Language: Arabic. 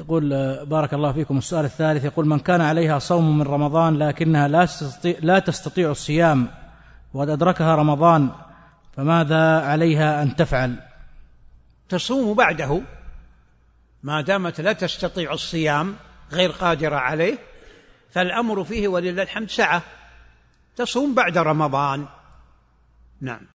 يقول بارك الله فيكم، السؤال الثالث يقول: من كان عليها صوم من رمضان لكنها لا تستطيع الصيام وقد أدركها رمضان، فماذا عليها أن تفعل؟ تصوم بعده ما دامت لا تستطيع الصيام، غير قادرة عليه، فالأمر فيه ولله الحمد سعة، تصوم بعد رمضان. نعم.